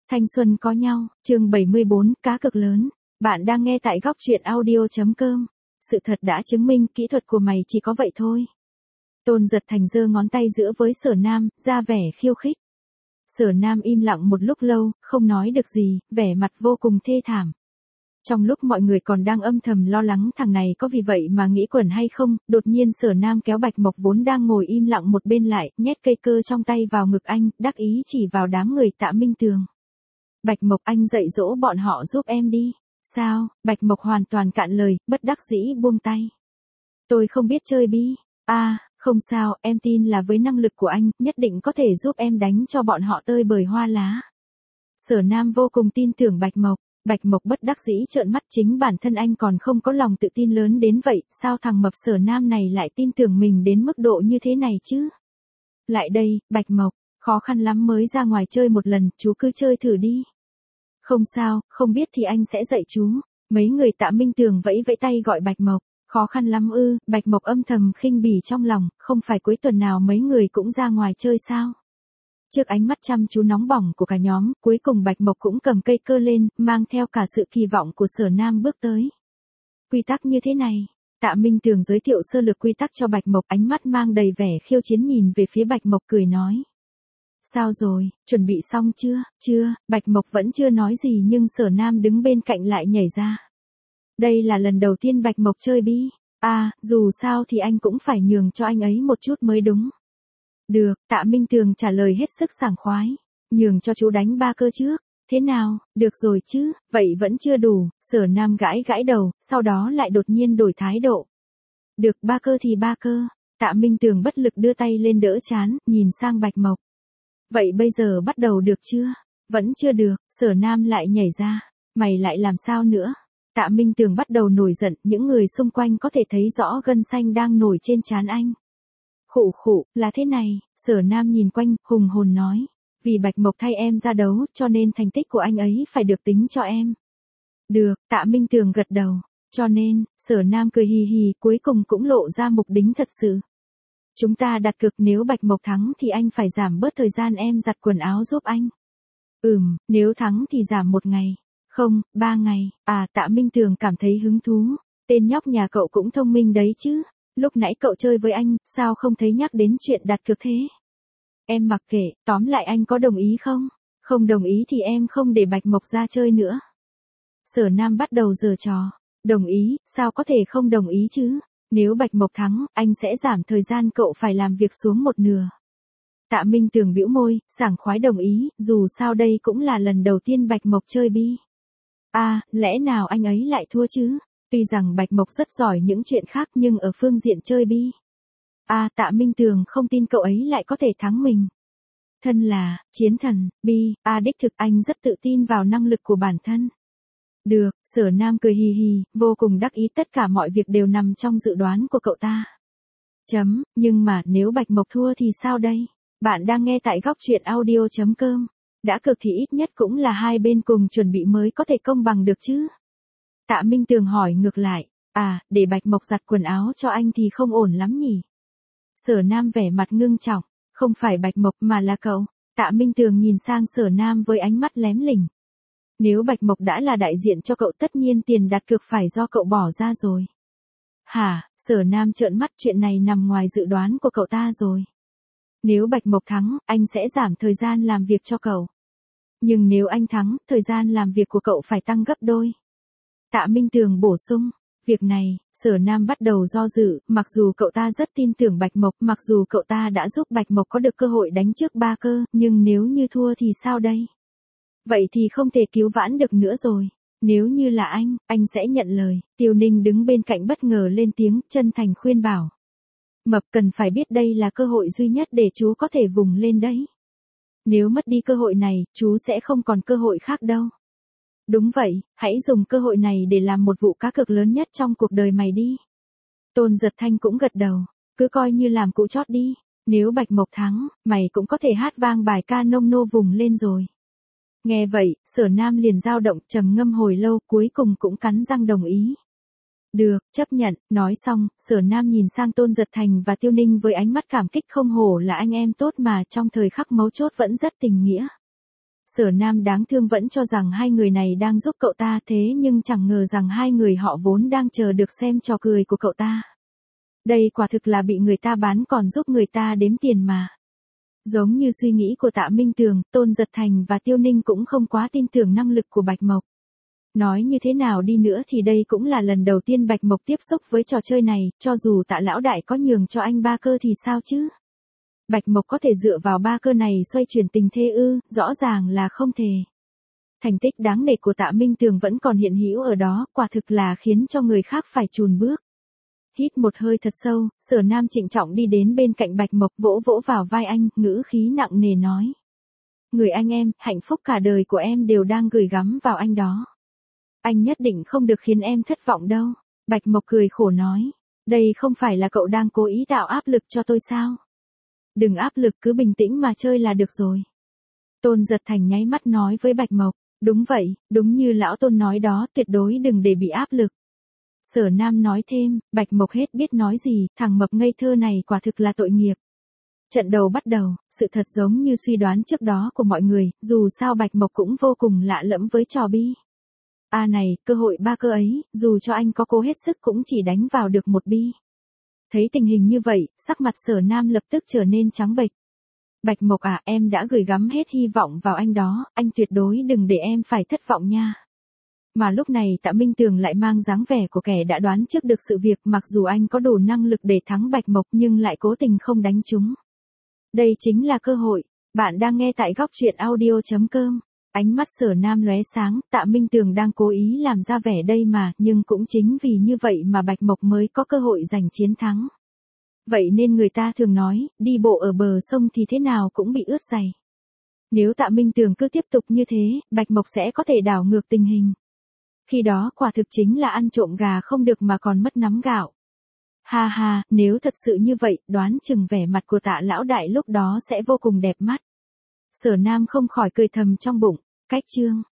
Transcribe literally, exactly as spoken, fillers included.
Thanh xuân có nhau, chương bảy mươi bốn, cá cược lớn. Bạn đang nghe tại góc truyện audio chấm com. Sự thật đã chứng minh kỹ thuật của mày chỉ có vậy thôi. Tôn Giật Thành giơ ngón tay giữa với Sở Nam, ra vẻ khiêu khích. Sở Nam im lặng một lúc lâu, không nói được gì, vẻ mặt vô cùng thê thảm. Trong lúc mọi người còn đang âm thầm lo lắng thằng này có vì vậy mà nghĩ quẩn hay không, đột nhiên Sở Nam kéo Bạch Mộc vốn đang ngồi im lặng một bên lại, nhét cây cơ trong tay vào ngực anh, đắc ý chỉ vào đám người Tạ Minh Tường. Bạch Mộc, anh dạy dỗ bọn họ giúp em đi. Sao? Bạch Mộc hoàn toàn cạn lời, bất đắc dĩ buông tay. Tôi không biết chơi bi. À, không sao, em tin là với năng lực của anh, nhất định có thể giúp em đánh cho bọn họ tơi bời hoa lá. Sở Nam vô cùng tin tưởng Bạch Mộc. Bạch Mộc bất đắc dĩ trợn mắt, chính bản thân anh còn không có lòng tự tin lớn đến vậy, sao thằng mập Sở Nam này lại tin tưởng mình đến mức độ như thế này chứ? Lại đây, Bạch Mộc, khó khăn lắm mới ra ngoài chơi một lần, chú cứ chơi thử đi. Không sao, không biết thì anh sẽ dạy chú. Mấy người Tạ Minh Tường vẫy vẫy tay gọi Bạch Mộc. Khó khăn lắm ư? Bạch Mộc âm thầm khinh bỉ trong lòng, không phải cuối tuần nào mấy người cũng ra ngoài chơi sao? Trước ánh mắt chăm chú nóng bỏng của cả nhóm, cuối cùng Bạch Mộc cũng cầm cây cơ lên, mang theo cả sự kỳ vọng của Sở Nam bước tới. Quy tắc như thế này. Tạ Minh Tường giới thiệu sơ lược quy tắc cho Bạch Mộc, ánh mắt mang đầy vẻ khiêu chiến nhìn về phía Bạch Mộc cười nói. Sao rồi, chuẩn bị xong chưa? Chưa, Bạch Mộc vẫn chưa nói gì nhưng Sở Nam đứng bên cạnh lại nhảy ra. Đây là lần đầu tiên Bạch Mộc chơi bi. À, dù sao thì anh cũng phải nhường cho anh ấy một chút mới đúng. Được, Tạ Minh Tường trả lời hết sức sảng khoái. Nhường cho chú đánh ba cơ trước. Thế nào, được rồi chứ, vậy vẫn chưa đủ. Sở Nam gãi gãi đầu, sau đó lại đột nhiên đổi thái độ. Được, ba cơ thì ba cơ. Tạ Minh Tường bất lực đưa tay lên đỡ chán, nhìn sang Bạch Mộc. Vậy bây giờ bắt đầu được chưa? Vẫn chưa được, Sở Nam lại nhảy ra. Mày lại làm sao nữa? Tạ Minh Tường bắt đầu nổi giận, những người xung quanh có thể thấy rõ gân xanh đang nổi trên trán anh. Khụ khụ, là thế này, Sở Nam nhìn quanh, hùng hồn nói. Vì Bạch Mộc thay em ra đấu, cho nên thành tích của anh ấy phải được tính cho em. Được, Tạ Minh Tường gật đầu. Cho nên, Sở Nam cười hì hì, cuối cùng cũng lộ ra mục đích thật sự. Chúng ta đặt cược, nếu Bạch Mộc thắng thì anh phải giảm bớt thời gian em giặt quần áo giúp anh. Ừm, nếu thắng thì giảm một ngày. Không, ba ngày. À, Tạ Minh Tường cảm thấy hứng thú. Tên nhóc nhà cậu cũng thông minh đấy chứ. Lúc nãy cậu chơi với anh, sao không thấy nhắc đến chuyện đặt cược thế? Em mặc kệ, tóm lại anh có đồng ý không? Không đồng ý thì em không để Bạch Mộc ra chơi nữa. Sở Nam bắt đầu giở trò. Đồng ý, sao có thể không đồng ý chứ? Nếu Bạch Mộc thắng, anh sẽ giảm thời gian cậu phải làm việc xuống một nửa. Tạ Minh Tường bĩu môi, sảng khoái đồng ý, dù sao đây cũng là lần đầu tiên Bạch Mộc chơi bi. À, lẽ nào anh ấy lại thua chứ? Tuy rằng Bạch Mộc rất giỏi những chuyện khác nhưng ở phương diện chơi bi. À, Tạ Minh Tường không tin cậu ấy lại có thể thắng mình. Thân là, chiến thần, bi, à đích thực anh rất tự tin vào năng lực của bản thân. Được, Sở Nam cười hì hì, vô cùng đắc ý, tất cả mọi việc đều nằm trong dự đoán của cậu ta. Chấm, nhưng mà nếu Bạch Mộc thua thì sao đây? Bạn đang nghe tại góc truyện audio chấm com. Đã cược thì ít nhất cũng là hai bên cùng chuẩn bị mới có thể công bằng được chứ? Tạ Minh Tường hỏi ngược lại, à, để Bạch Mộc giặt quần áo cho anh thì không ổn lắm nhỉ? Sở Nam vẻ mặt ngưng trọng, không phải Bạch Mộc mà là cậu. Tạ Minh Tường nhìn sang Sở Nam với ánh mắt lém lỉnh. Nếu Bạch Mộc đã là đại diện cho cậu tất nhiên tiền đặt cược phải do cậu bỏ ra rồi. Hả, Sở Nam trợn mắt, chuyện này nằm ngoài dự đoán của cậu ta rồi. Nếu Bạch Mộc thắng, anh sẽ giảm thời gian làm việc cho cậu. Nhưng nếu anh thắng, thời gian làm việc của cậu phải tăng gấp đôi. Tạ Minh Tường bổ sung. Việc này, Sở Nam bắt đầu do dự, mặc dù cậu ta rất tin tưởng Bạch Mộc, mặc dù cậu ta đã giúp Bạch Mộc có được cơ hội đánh trước ba cơ, nhưng nếu như thua thì sao đây? Vậy thì không thể cứu vãn được nữa rồi. Nếu như là anh, anh sẽ nhận lời. Tiêu Ninh đứng bên cạnh bất ngờ lên tiếng, chân thành khuyên bảo. Mập cần phải biết đây là cơ hội duy nhất để chú có thể vùng lên đấy. Nếu mất đi cơ hội này, chú sẽ không còn cơ hội khác đâu. Đúng vậy, hãy dùng cơ hội này để làm một vụ cá cược lớn nhất trong cuộc đời mày đi. Tôn Giật Thanh cũng gật đầu, cứ coi như làm cú chót đi. Nếu Bạch Mộc thắng, mày cũng có thể hát vang bài ca nông nô vùng lên rồi. Nghe vậy, Sở Nam liền dao động, trầm ngâm hồi lâu, cuối cùng cũng cắn răng đồng ý. Được, chấp nhận. Nói xong, Sở Nam nhìn sang Tôn Giật Thành và Tiêu Ninh với ánh mắt cảm kích, không hổ là anh em tốt mà trong thời khắc mấu chốt vẫn rất tình nghĩa. Sở Nam đáng thương vẫn cho rằng hai người này đang giúp cậu ta, thế nhưng chẳng ngờ rằng hai người họ vốn đang chờ được xem trò cười của cậu ta. Đây quả thực là bị người ta bán còn giúp người ta đếm tiền mà. Giống như suy nghĩ của Tạ Minh Tường, Tôn Giật Thành và Tiêu Ninh cũng không quá tin tưởng năng lực của Bạch Mộc. Nói như thế nào đi nữa thì đây cũng là lần đầu tiên Bạch Mộc tiếp xúc với trò chơi này, cho dù Tạ lão đại có nhường cho anh ba cơ thì sao chứ? Bạch Mộc có thể dựa vào ba cơ này xoay chuyển tình thế ư? Rõ ràng là không thể. Thành tích đáng nể của Tạ Minh Tường vẫn còn hiện hữu ở đó, quả thực là khiến cho người khác phải chùn bước. Hít một hơi thật sâu, Sở Nam trịnh trọng đi đến bên cạnh Bạch Mộc, vỗ vỗ vào vai anh, ngữ khí nặng nề nói. Người anh em, hạnh phúc cả đời của em đều đang gửi gắm vào anh đó. Anh nhất định không được khiến em thất vọng đâu. Bạch Mộc cười khổ nói. Đây không phải là cậu đang cố ý tạo áp lực cho tôi sao? Đừng áp lực, cứ bình tĩnh mà chơi là được rồi. Tôn Giật Thành nháy mắt nói với Bạch Mộc. Đúng vậy, đúng như lão Tôn nói đó, tuyệt đối đừng để bị áp lực. Sở Nam nói thêm, Bạch Mộc hết biết nói gì, thằng mập ngây thơ này quả thực là tội nghiệp. Trận đầu bắt đầu, sự thật giống như suy đoán trước đó của mọi người, dù sao Bạch Mộc cũng vô cùng lạ lẫm với trò bi. À này, cơ hội ba cơ ấy, dù cho anh có cố hết sức cũng chỉ đánh vào được một bi. Thấy tình hình như vậy, sắc mặt Sở Nam lập tức trở nên trắng bệch. Bạch Mộc à, em đã gửi gắm hết hy vọng vào anh đó, anh tuyệt đối đừng để em phải thất vọng nha. Mà lúc này Tạ Minh Tường lại mang dáng vẻ của kẻ đã đoán trước được sự việc, mặc dù anh có đủ năng lực để thắng Bạch Mộc nhưng lại cố tình không đánh trúng. Đây chính là cơ hội. Bạn đang nghe tại góc truyện audio chấm com. Ánh mắt Sở Nam lóe sáng, Tạ Minh Tường đang cố ý làm ra vẻ đây mà, nhưng cũng chính vì như vậy mà Bạch Mộc mới có cơ hội giành chiến thắng. Vậy nên người ta thường nói, đi bộ ở bờ sông thì thế nào cũng bị ướt giày. Nếu Tạ Minh Tường cứ tiếp tục như thế, Bạch Mộc sẽ có thể đảo ngược tình hình. Khi đó quả thực chính là ăn trộm gà không được mà còn mất nắm gạo. Ha ha, nếu thật sự như vậy, đoán chừng vẻ mặt của Tạ lão đại lúc đó sẽ vô cùng đẹp mắt. Sở Nam không khỏi cười thầm trong bụng. Cách chương